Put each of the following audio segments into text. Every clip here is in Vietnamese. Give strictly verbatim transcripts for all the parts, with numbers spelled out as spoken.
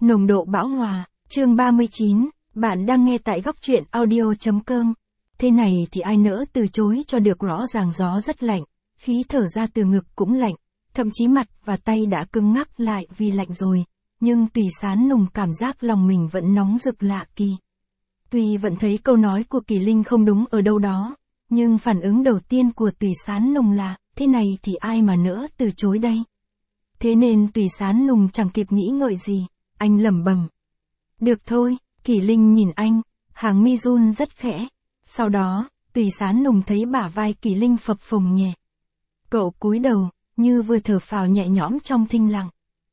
Nồng độ bão hòa, chương ba mươi chín, bạn đang nghe tại góc truyện audio.com. Thế này thì ai nỡ từ chối cho được, rõ ràng gió rất lạnh, khí thở ra từ ngực cũng lạnh, thậm chí mặt và tay đã cứng ngắc lại vì lạnh rồi, nhưng Tùy Sán Nùng cảm giác lòng mình vẫn nóng rực lạ kỳ. Tuy vẫn thấy câu nói của Kỳ Linh không đúng ở đâu đó, nhưng phản ứng đầu tiên của Tùy Sán Nùng là, thế này thì ai mà nỡ từ chối đây. Thế nên Tùy Sán Nùng chẳng kịp nghĩ ngợi gì, anh lẩm bẩm. Được thôi, Kỳ Linh nhìn anh, hàng mi run rất khẽ. Sau đó, Tùy Sán Nùng thấy bả vai Kỳ Linh phập phồng nhẹ. Cậu cúi đầu, như vừa thở phào nhẹ nhõm trong thinh lặng.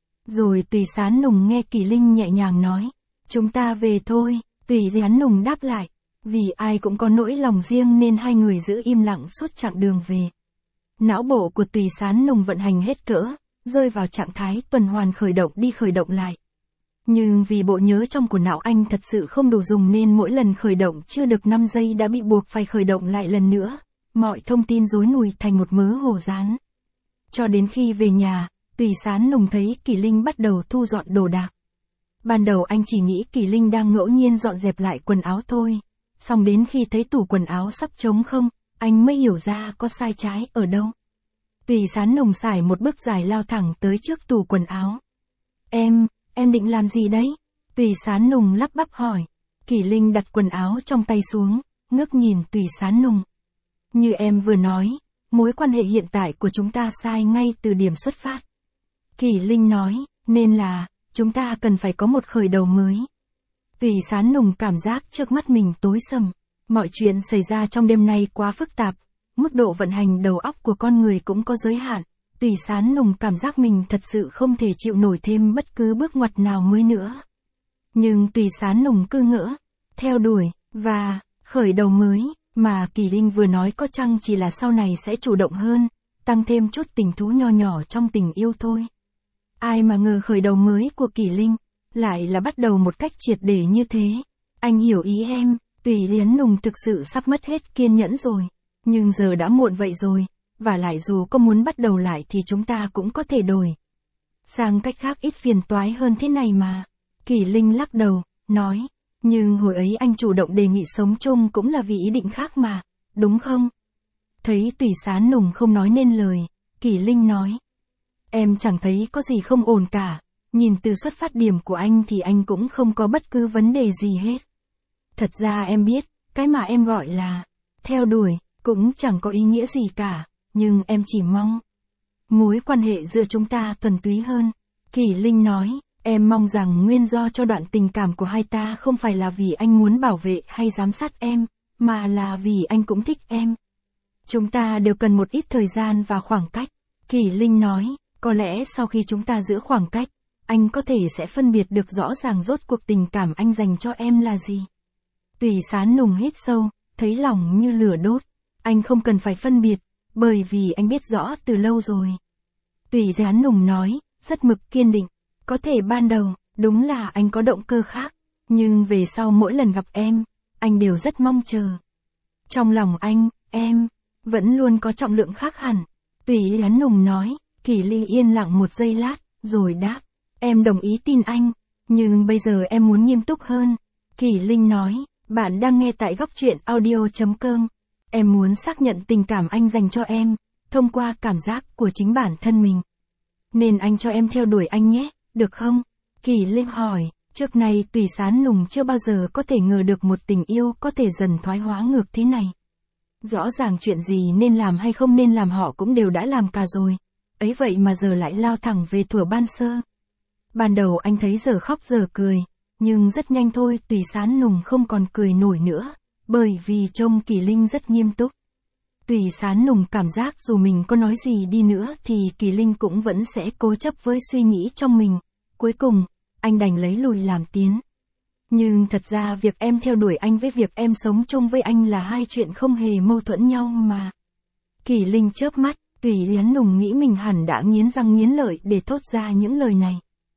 Rồi Tùy Sán Nùng nghe Kỳ Linh nhẹ nhàng nói, chúng ta về thôi. Tùy Sán Nùng đáp lại, vì ai cũng có nỗi lòng riêng nên hai người giữ im lặng suốt chặng đường về. Não bộ của Tùy Sán Nùng vận hành hết cỡ, rơi vào trạng thái tuần hoàn khởi động đi khởi động lại. Nhưng vì bộ nhớ trong của não anh thật sự không đủ dùng nên mỗi lần khởi động chưa được năm giây đã bị buộc phải khởi động lại lần nữa, mọi thông tin rối nùi thành một mớ hồ dán. Cho đến khi về nhà, Tùy Sán Nùng thấy Kỳ Linh bắt đầu thu dọn đồ đạc. Ban đầu anh chỉ nghĩ Kỳ Linh đang ngẫu nhiên dọn dẹp lại quần áo thôi, xong đến khi thấy tủ quần áo sắp trống không, anh mới hiểu ra có sai trái ở đâu. Tùy Sán Nùng xải một bước dài lao thẳng tới trước tủ quần áo. Em, em định làm gì đấy? Tùy Sán Nùng lắp bắp hỏi. Kỳ Linh đặt quần áo trong tay xuống, ngước nhìn Tùy Sán Nùng. Như em vừa nói, mối quan hệ hiện tại của chúng ta sai ngay từ điểm xuất phát. Kỳ Linh nói, nên là, chúng ta cần phải có một khởi đầu mới. Tùy Sán Nùng cảm giác trước mắt mình tối sầm. Mọi chuyện xảy ra trong đêm nay quá phức tạp. Mức độ vận hành đầu óc của con người cũng có giới hạn. Tùy Sán Nùng cảm giác mình thật sự không thể chịu nổi thêm bất cứ bước ngoặt nào mới nữa. Nhưng Tùy Sán Nùng cứ ngỡ, theo đuổi, và, khởi đầu mới, mà Kỳ Linh vừa nói có chăng chỉ là sau này sẽ chủ động hơn, tăng thêm chút tình thú nho nhỏ trong tình yêu thôi. Ai mà ngờ khởi đầu mới của Kỳ Linh, lại là bắt đầu một cách triệt để như thế. Anh hiểu ý em, Tùy Sán Nùng thực sự sắp mất hết kiên nhẫn rồi. Nhưng giờ đã muộn vậy rồi, và lại dù có muốn bắt đầu lại thì chúng ta cũng có thể đổi sang cách khác ít phiền toái hơn thế này mà. Kỳ Linh lắc đầu, nói, nhưng hồi ấy anh chủ động đề nghị sống chung cũng là vì ý định khác mà, đúng không? Thấy Tùy Sán Nùng không nói nên lời, Kỳ Linh nói, em chẳng thấy có gì không ổn cả, nhìn từ xuất phát điểm của anh thì anh cũng không có bất cứ vấn đề gì hết. Thật ra em biết, cái mà em gọi là theo đuổi, cũng chẳng có ý nghĩa gì cả, nhưng em chỉ mong mối quan hệ giữa chúng ta thuần túy hơn. Kỳ Linh nói, em mong rằng nguyên do cho đoạn tình cảm của hai ta không phải là vì anh muốn bảo vệ hay giám sát em, mà là vì anh cũng thích em. Chúng ta đều cần một ít thời gian và khoảng cách. Kỳ Linh nói, có lẽ sau khi chúng ta giữ khoảng cách, anh có thể sẽ phân biệt được rõ ràng rốt cuộc tình cảm anh dành cho em là gì. Tùy Sán Nùng hít sâu, thấy lòng như lửa đốt. Anh không cần phải phân biệt, bởi vì anh biết rõ từ lâu rồi. Tùy Sán Nùng nói, rất mực kiên định. Có thể ban đầu, đúng là anh có động cơ khác, nhưng về sau mỗi lần gặp em, anh đều rất mong chờ. Trong lòng anh, em, vẫn luôn có trọng lượng khác hẳn. Tùy Sán Nùng nói, Kỳ Linh yên lặng một giây lát, rồi đáp, em đồng ý tin anh, nhưng bây giờ em muốn nghiêm túc hơn. Kỳ Linh nói, bạn đang nghe tại góc truyện audio.com. Em muốn xác nhận tình cảm anh dành cho em, thông qua cảm giác của chính bản thân mình. Nên anh cho em theo đuổi anh nhé, được không? Kỳ Linh hỏi, trước nay Tùy Sán Nùng chưa bao giờ có thể ngờ được một tình yêu có thể dần thoái hóa ngược thế này. Rõ ràng chuyện gì nên làm hay không nên làm họ cũng đều đã làm cả rồi. Ấy vậy mà giờ lại lao thẳng về thuở ban sơ. Ban đầu anh thấy giờ khóc giờ cười, nhưng rất nhanh thôi Tùy Sán Nùng không còn cười nổi nữa. Bởi vì trông Kỳ Linh rất nghiêm túc. Tùy Sán Nùng cảm giác dù mình có nói gì đi nữa thì Kỳ Linh cũng vẫn sẽ cố chấp với suy nghĩ trong mình. Cuối cùng, anh đành lấy lùi làm tiến. Nhưng thật ra việc em theo đuổi anh với việc em sống chung với anh là hai chuyện không hề mâu thuẫn nhau mà. Kỳ Linh chớp mắt, Tùy Sán Nùng nghĩ mình hẳn đã nghiến răng nghiến lợi để thốt ra những lời này.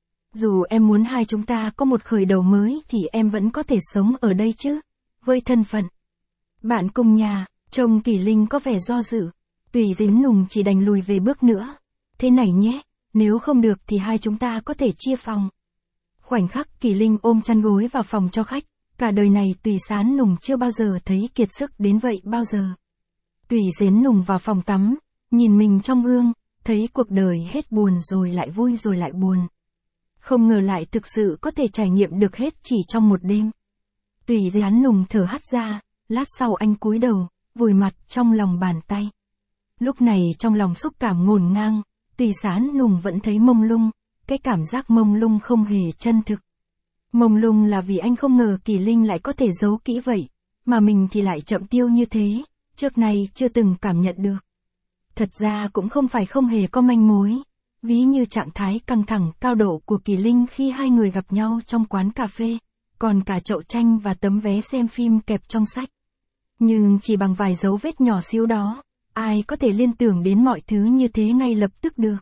Dù em muốn hai chúng ta có một khởi đầu mới thì em vẫn có thể sống ở đây chứ. Với thân phận bạn cùng nhà, trông Kỳ Linh có vẻ do dự. Tùy Sán Nùng chỉ đành lùi về bước nữa. Thế này nhé, nếu không được thì hai chúng ta có thể chia phòng. Khoảnh khắc Kỳ Linh ôm chăn gối vào phòng cho khách, cả đời này Tùy Sán Nùng chưa bao giờ thấy kiệt sức đến vậy bao giờ. Tùy Sán Nùng vào phòng tắm, nhìn mình trong gương, thấy cuộc đời hết buồn rồi lại vui rồi lại buồn. Không ngờ lại thực sự có thể trải nghiệm được hết chỉ trong một đêm. Tùy Sán Nùng thở hắt ra, lát sau anh cúi đầu, vùi mặt trong lòng bàn tay. Lúc này trong lòng xúc cảm ngổn ngang, Tùy Sán Nùng vẫn thấy mông lung, cái cảm giác mông lung không hề chân thực. Mông lung là vì anh không ngờ Kỳ Linh lại có thể giấu kỹ vậy, mà mình thì lại chậm tiêu như thế, trước nay chưa từng cảm nhận được. Thật ra cũng không phải không hề có manh mối, ví như trạng thái căng thẳng cao độ của Kỳ Linh khi hai người gặp nhau trong quán cà phê, còn cả chậu tranh và tấm vé xem phim kẹp trong sách. Nhưng chỉ bằng vài dấu vết nhỏ xíu đó, ai có thể liên tưởng đến mọi thứ như thế ngay lập tức được.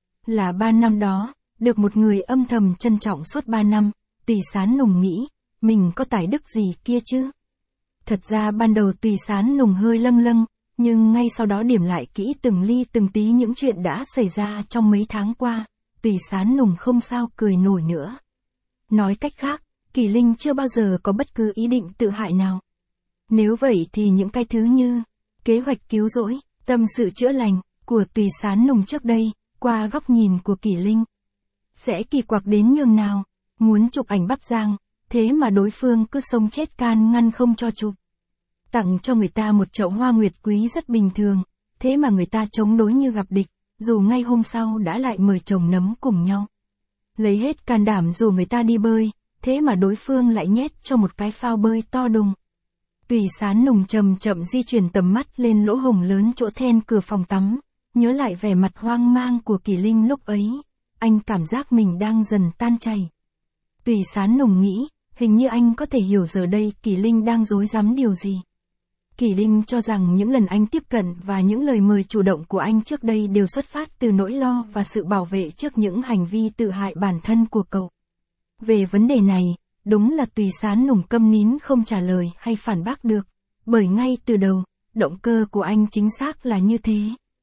Là ba năm đó, được một người âm thầm trân trọng suốt ba năm, Tùy Sán Nùng nghĩ, mình có tài đức gì kia chứ? Thật ra ban đầu Tùy Sán Nùng hơi lâng lâng, nhưng ngay sau đó điểm lại kỹ từng ly từng tí những chuyện đã xảy ra trong mấy tháng qua, Tùy Sán Nùng không sao cười nổi nữa. Nói cách khác, Kỳ Linh chưa bao giờ có bất cứ ý định tự hại nào. Nếu vậy thì những cái thứ như kế hoạch cứu rỗi, tâm sự chữa lành của Tùy Sán Nùng trước đây, qua góc nhìn của Kỳ Linh, sẽ kỳ quặc đến nhường nào. Muốn chụp ảnh Bắp Giang, thế mà đối phương cứ sống chết can ngăn không cho chụp. Tặng cho người ta một chậu hoa nguyệt quý rất bình thường, thế mà người ta chống đối như gặp địch, dù ngay hôm sau đã lại mời chồng nấm cùng nhau. Lấy hết can đảm rủ người ta đi bơi, thế mà đối phương lại nhét cho một cái phao bơi to đùng. Tùy Sán Nùng chậm chậm di chuyển tầm mắt lên lỗ hổng lớn chỗ then cửa phòng tắm, nhớ lại vẻ mặt hoang mang của Kỳ Linh lúc ấy, anh cảm giác mình đang dần tan chảy. Tùy Sán Nùng nghĩ, hình như anh có thể hiểu giờ đây Kỳ Linh đang rối rắm điều gì. Kỳ Linh cho rằng những lần anh tiếp cận và những lời mời chủ động của anh trước đây đều xuất phát từ nỗi lo và sự bảo vệ trước những hành vi tự hại bản thân của cậu. Về vấn đề này, đúng là Tùy Sán Nùng câm nín không trả lời hay phản bác được, bởi ngay từ đầu, động cơ của anh chính xác là như thế.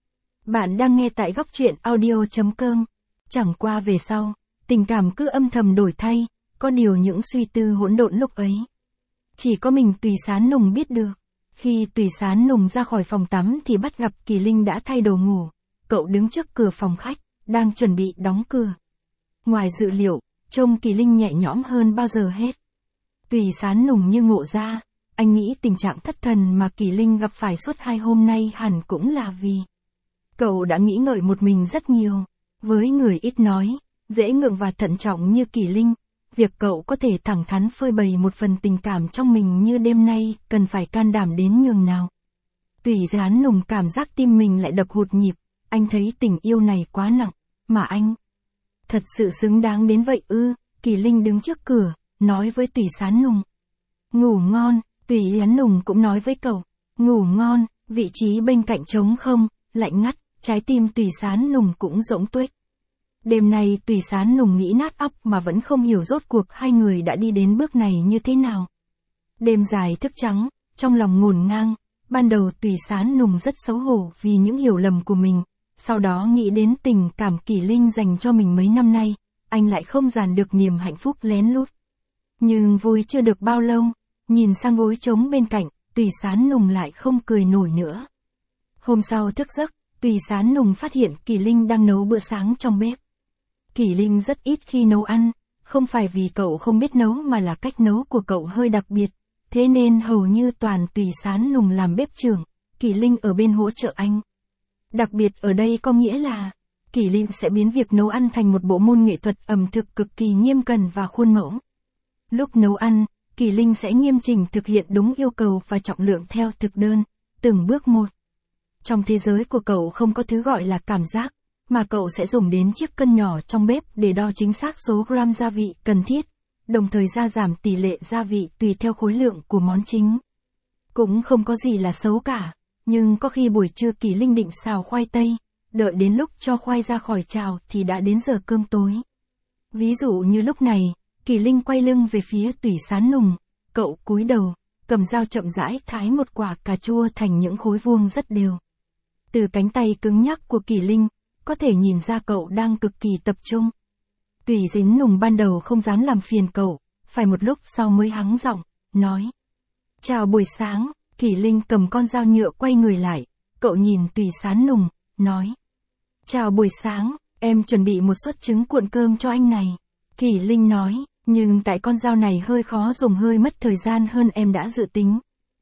Bạn đang nghe tại góc truyện audio chấm com. Chẳng qua về sau, tình cảm cứ âm thầm đổi thay, có điều những suy tư hỗn độn lúc ấy. Chỉ có mình Tùy Sán Nùng biết được. Khi Tùy Sán Nùng ra khỏi phòng tắm thì bắt gặp Kỳ Linh đã thay đồ ngủ, cậu đứng trước cửa phòng khách, đang chuẩn bị đóng cửa. Ngoài dự liệu, trông Kỳ Linh nhẹ nhõm hơn bao giờ hết. Tùy Sán Nùng như ngộ ra, anh nghĩ tình trạng thất thần mà Kỳ Linh gặp phải suốt hai hôm nay hẳn cũng là vì cậu đã nghĩ ngợi một mình rất nhiều. Với người ít nói, dễ ngượng và thận trọng như Kỳ Linh, việc cậu có thể thẳng thắn phơi bày một phần tình cảm trong mình như đêm nay cần phải can đảm đến nhường nào. Tùy Sán Nùng cảm giác tim mình lại đập hụt nhịp, anh thấy tình yêu này quá nặng, mà anh thật sự xứng đáng đến vậy ư? Kỳ Linh đứng trước cửa, nói với Tùy Sán Nùng. Ngủ ngon, Tùy Sán Nùng cũng nói với cậu. Ngủ ngon, vị trí bên cạnh trống không, lạnh ngắt, trái tim Tùy Sán Nùng cũng rỗng tuếch. Đêm nay Tùy Sán Nùng nghĩ nát óc mà vẫn không hiểu rốt cuộc hai người đã đi đến bước này như thế nào. Đêm dài thức trắng, trong lòng ngổn ngang, ban đầu Tùy Sán Nùng rất xấu hổ vì những hiểu lầm của mình, sau đó nghĩ đến tình cảm Kỳ Linh dành cho mình mấy năm nay, anh lại không dàn được niềm hạnh phúc lén lút. Nhưng vui chưa được bao lâu, nhìn sang gối trống bên cạnh, Tùy Sán Nùng lại không cười nổi nữa. Hôm sau thức giấc, Tùy Sán Nùng phát hiện Kỳ Linh đang nấu bữa sáng trong bếp. Kỳ Linh rất ít khi nấu ăn, không phải vì cậu không biết nấu mà là cách nấu của cậu hơi đặc biệt, thế nên hầu như toàn Tùy Sán Nùng làm bếp trưởng, Kỳ Linh ở bên hỗ trợ anh. Đặc biệt ở đây có nghĩa là, Kỳ Linh sẽ biến việc nấu ăn thành một bộ môn nghệ thuật ẩm thực cực kỳ nghiêm cẩn và khuôn mẫu. Lúc nấu ăn, Kỳ Linh sẽ nghiêm chỉnh thực hiện đúng yêu cầu và trọng lượng theo thực đơn, từng bước một. Trong thế giới của cậu không có thứ gọi là cảm giác, mà cậu sẽ dùng đến chiếc cân nhỏ trong bếp để đo chính xác số gram gia vị cần thiết, đồng thời gia giảm tỷ lệ gia vị tùy theo khối lượng của món chính. Cũng không có gì là xấu cả, nhưng có khi buổi trưa Kỳ Linh định xào khoai tây, đợi đến lúc cho khoai ra khỏi chảo thì đã đến giờ cơm tối. Ví dụ như lúc này, Kỳ Linh quay lưng về phía Tùy Sán Nùng, cậu cúi đầu, cầm dao chậm rãi thái một quả cà chua thành những khối vuông rất đều. Từ cánh tay cứng nhắc của Kỳ Linh, có thể nhìn ra cậu đang cực kỳ tập trung. Tùy Dính Nùng ban đầu không dám làm phiền cậu, phải một lúc sau mới hắng giọng, nói. Chào buổi sáng, Kỷ Linh cầm con dao nhựa quay người lại, cậu nhìn Tùy Sán Nùng, nói. Chào buổi sáng, em chuẩn bị một suất trứng cuộn cơm cho anh này. Kỷ Linh nói, nhưng tại con dao này hơi khó dùng, hơi mất thời gian hơn em đã dự tính.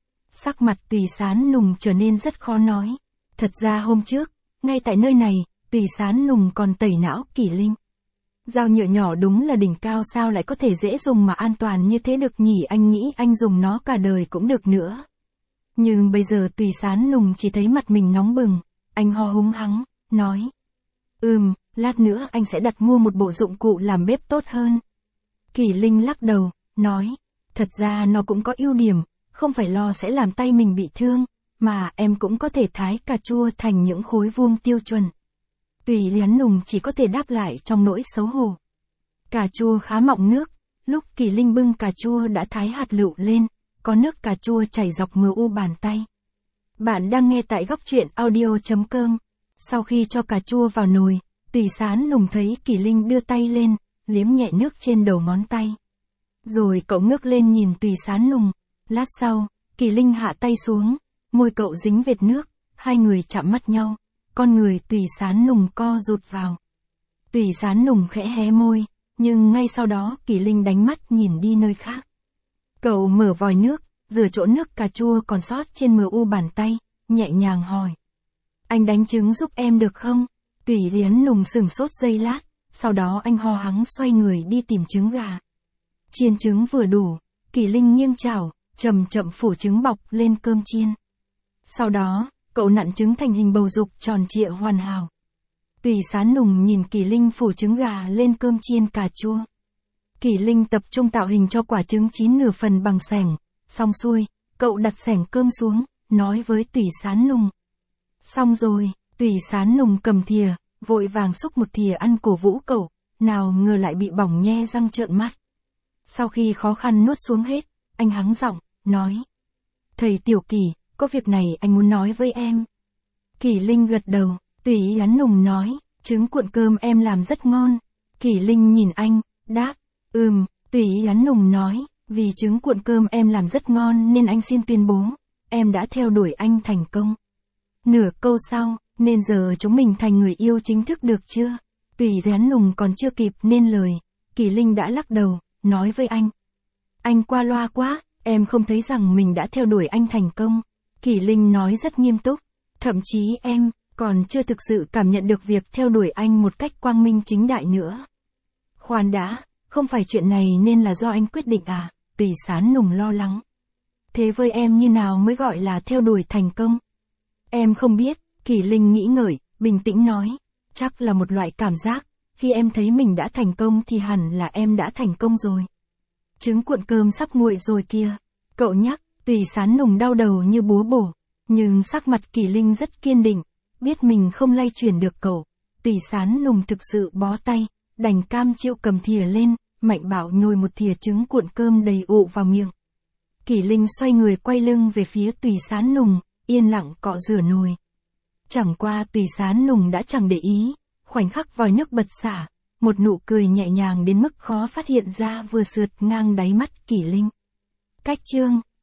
Sắc mặt Tùy Sán Nùng trở nên rất khó nói. Thật ra hôm trước, ngay tại nơi này, Tùy Sán Nùng còn tẩy não Kỷ Linh. Dao nhựa nhỏ đúng là đỉnh cao, sao lại có thể dễ dùng mà an toàn như thế được nhỉ, anh nghĩ anh dùng nó cả đời cũng được nữa. Nhưng bây giờ Tùy Sán Nùng chỉ thấy mặt mình nóng bừng, anh ho húng hắng, nói. Ừm, lát nữa anh sẽ đặt mua một bộ dụng cụ làm bếp tốt hơn. Kỷ Linh lắc đầu, nói. Thật ra nó cũng có ưu điểm, không phải lo sẽ làm tay mình bị thương, mà em cũng có thể thái cà chua thành những khối vuông tiêu chuẩn. Tùy Sán Nùng chỉ có thể đáp lại trong nỗi xấu hổ. Cà chua khá mọng nước, lúc Kỷ Linh bưng cà chua đã thái hạt lựu lên, có nước cà chua chảy dọc mờ u bàn tay. Bạn đang nghe tại góc truyện audio chấm com. Sau khi cho cà chua vào nồi, Tùy Sán Nùng thấy Kỷ Linh đưa tay lên, liếm nhẹ nước trên đầu ngón tay. Rồi cậu ngước lên nhìn Tùy Sán Nùng. Lát sau, Kỷ Linh hạ tay xuống, môi cậu dính vệt nước, hai người chạm mắt nhau, con người Tùy Sán Nùng co rụt vào. Tùy Sán Nùng khẽ hé môi, nhưng ngay sau đó Kỷ Linh đánh mắt nhìn đi nơi khác. Cậu mở vòi nước, rửa chỗ nước cà chua còn sót trên mờ u bàn tay, nhẹ nhàng hỏi. Anh đánh trứng giúp em được không? Tùy Sán Nùng sửng sốt giây lát, sau đó anh ho hắng xoay người đi tìm trứng gà. Chiên trứng vừa đủ, Kỷ Linh nghiêng chảo, chậm chậm phủ trứng bọc lên cơm chiên. Sau đó, cậu nặn trứng thành hình bầu dục tròn trịa hoàn hảo. Tùy Sán Nùng nhìn Kỷ Linh phủ trứng gà lên cơm chiên cà chua. Kỷ Linh tập trung tạo hình cho quả trứng chín nửa phần bằng xẻng, xong xuôi, cậu đặt xẻng cơm xuống, nói với Tùy Sán Nùng. Xong rồi, Tùy Sán Nùng cầm thìa, vội vàng xúc một thìa ăn cổ vũ cậu, nào ngờ lại bị bỏng nhe răng trợn mắt. Sau khi khó khăn nuốt xuống hết, anh hắng giọng, nói. Thầy Tiểu Kỷ, có việc này anh muốn nói với em. Kỷ Linh gật đầu, Tùy Sán Nùng nói, trứng cuộn cơm em làm rất ngon. Kỷ Linh nhìn anh, đáp, ừm, Tùy Sán Nùng nói, vì trứng cuộn cơm em làm rất ngon nên anh xin tuyên bố, em đã theo đuổi anh thành công. Nửa câu sau, nên giờ chúng mình thành người yêu chính thức được chưa? Tùy Sán Nùng còn chưa kịp nên lời, Kỷ Linh đã lắc đầu, nói với anh. Anh qua loa quá, em không thấy rằng mình đã theo đuổi anh thành công. Kỷ Linh nói rất nghiêm túc, thậm chí em còn chưa thực sự cảm nhận được việc theo đuổi anh một cách quang minh chính đại nữa. Khoan đã, không phải chuyện này nên là do anh quyết định à? Tùy Sán Nùng lo lắng. Thế với em như nào mới gọi là theo đuổi thành công? Em không biết, Kỷ Linh nghĩ ngợi, bình tĩnh nói, chắc là một loại cảm giác, khi em thấy mình đã thành công thì hẳn là em đã thành công rồi. Trứng cuộn cơm sắp nguội rồi kìa. Cậu nhắc, Tùy Sán Nùng đau đầu như búa bổ, nhưng sắc mặt Kỷ Linh rất kiên định, biết mình không lay chuyển được cậu. Tùy Sán Nùng thực sự bó tay, đành cam chịu cầm thìa lên, mạnh bạo nhồi một thìa trứng cuộn cơm đầy ụ vào miệng. Kỷ Linh xoay người quay lưng về phía Tùy Sán Nùng, yên lặng cọ rửa nồi. Chẳng qua Tùy Sán Nùng đã chẳng để ý, khoảnh khắc vòi nước bật xả, một nụ cười nhẹ nhàng đến mức khó phát hiện ra vừa sượt ngang đáy mắt Kỷ Linh. Cách chương